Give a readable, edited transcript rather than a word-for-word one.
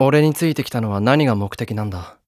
俺についてきたのは何が目的なんだ？